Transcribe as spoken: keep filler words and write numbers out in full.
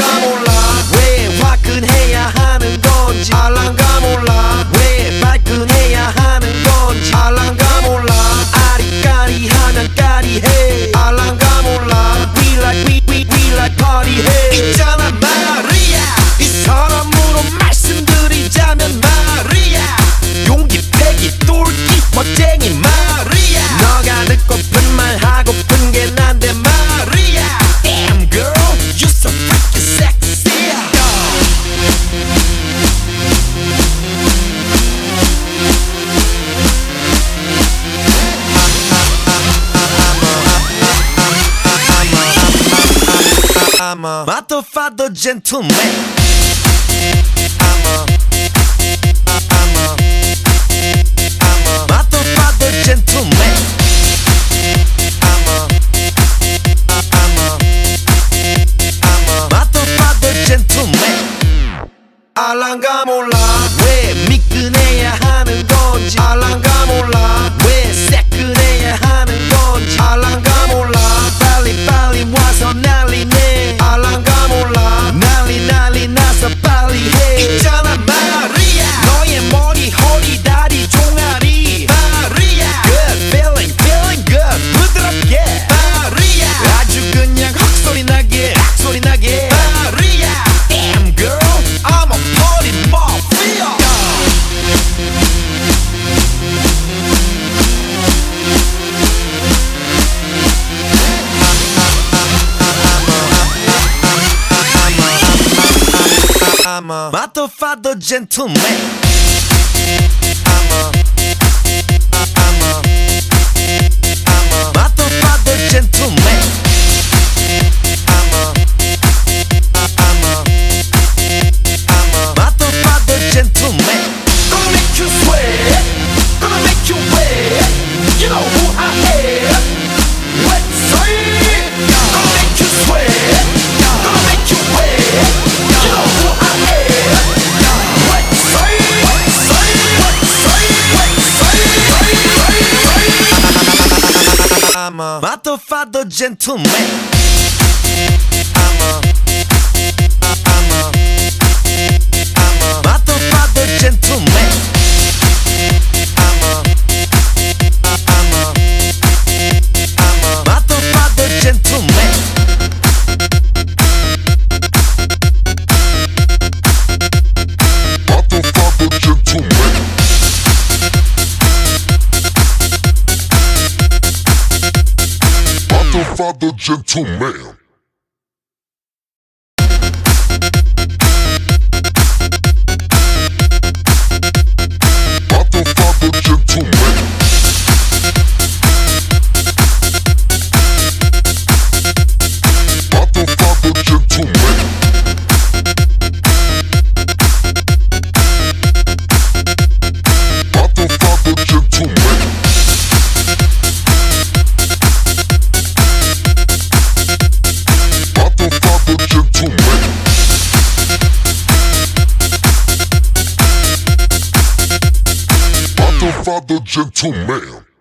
알랑가 몰라 왜 화끈해야 하는 건지 알랑가 몰라 왜 발끈해야 하는 건지 알랑가 몰라 아리까리하면 까리해 알랑가 몰라 We like we we we like party 해 있잖아 마리아 이 사람으로 말씀드리자면 마리아 용기 패기 똘끼 멋쟁이 마리아 너가 듣고픈 말 하고픈 게 난데 마리아 Damn girl you so freaking sexy I'm a motherfucker gentleman I'm a I'm a I'm a motherfucker gentleman I'm a I'm a I'm a motherfucker gentleman 알랑가 몰라 왜 미끈해야 하는 건지 알랑가 몰라 왜 새끈해야 하는 건지 알랑가 몰라 빨리 빨리 와서 난리네 알랑가 몰라 난리 난리 나서 빨리 해 있잖아 마리아 너의 머리 허리 다리 종아리 마리아 Good feeling feeling good 부드럽게 마리아 아주 그냥 헉소리 나게 헉소리 나게 마리아 Damn girl I'm a party mafia I'm a motherfucker gentleman I'm a I'm a I'm a motherfucker gentleman I'm a I'm a I'm a motherfucker gentleman Gonna make you sweat Gonna make you wet You know who I am Let's say Gonna make you sweat Gonna make you wet You know who I am Let's say Let's say Let's say Let's say I'm a motherfucker gentleman I'm a I'm a I'm a motherfucker gentleman I'm a I'm a I'm a motherfucker gentleman Motherfucker gentleman Motherfucker gentleman Motherfucker gentleman Motherfucker gentleman Motherfucker gentleman Motherfucker gentleman Motherfucker gentleman